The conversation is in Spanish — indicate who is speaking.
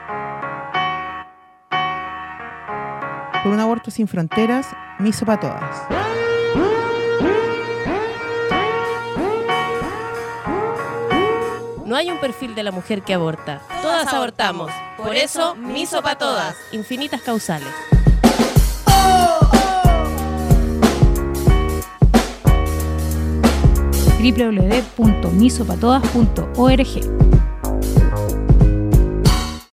Speaker 1: Por un aborto sin fronteras, miso para todas.
Speaker 2: No hay un perfil de la mujer que aborta. Todas abortamos. Por eso, miso para todas. Infinitas causales.
Speaker 3: www.misopatodas.org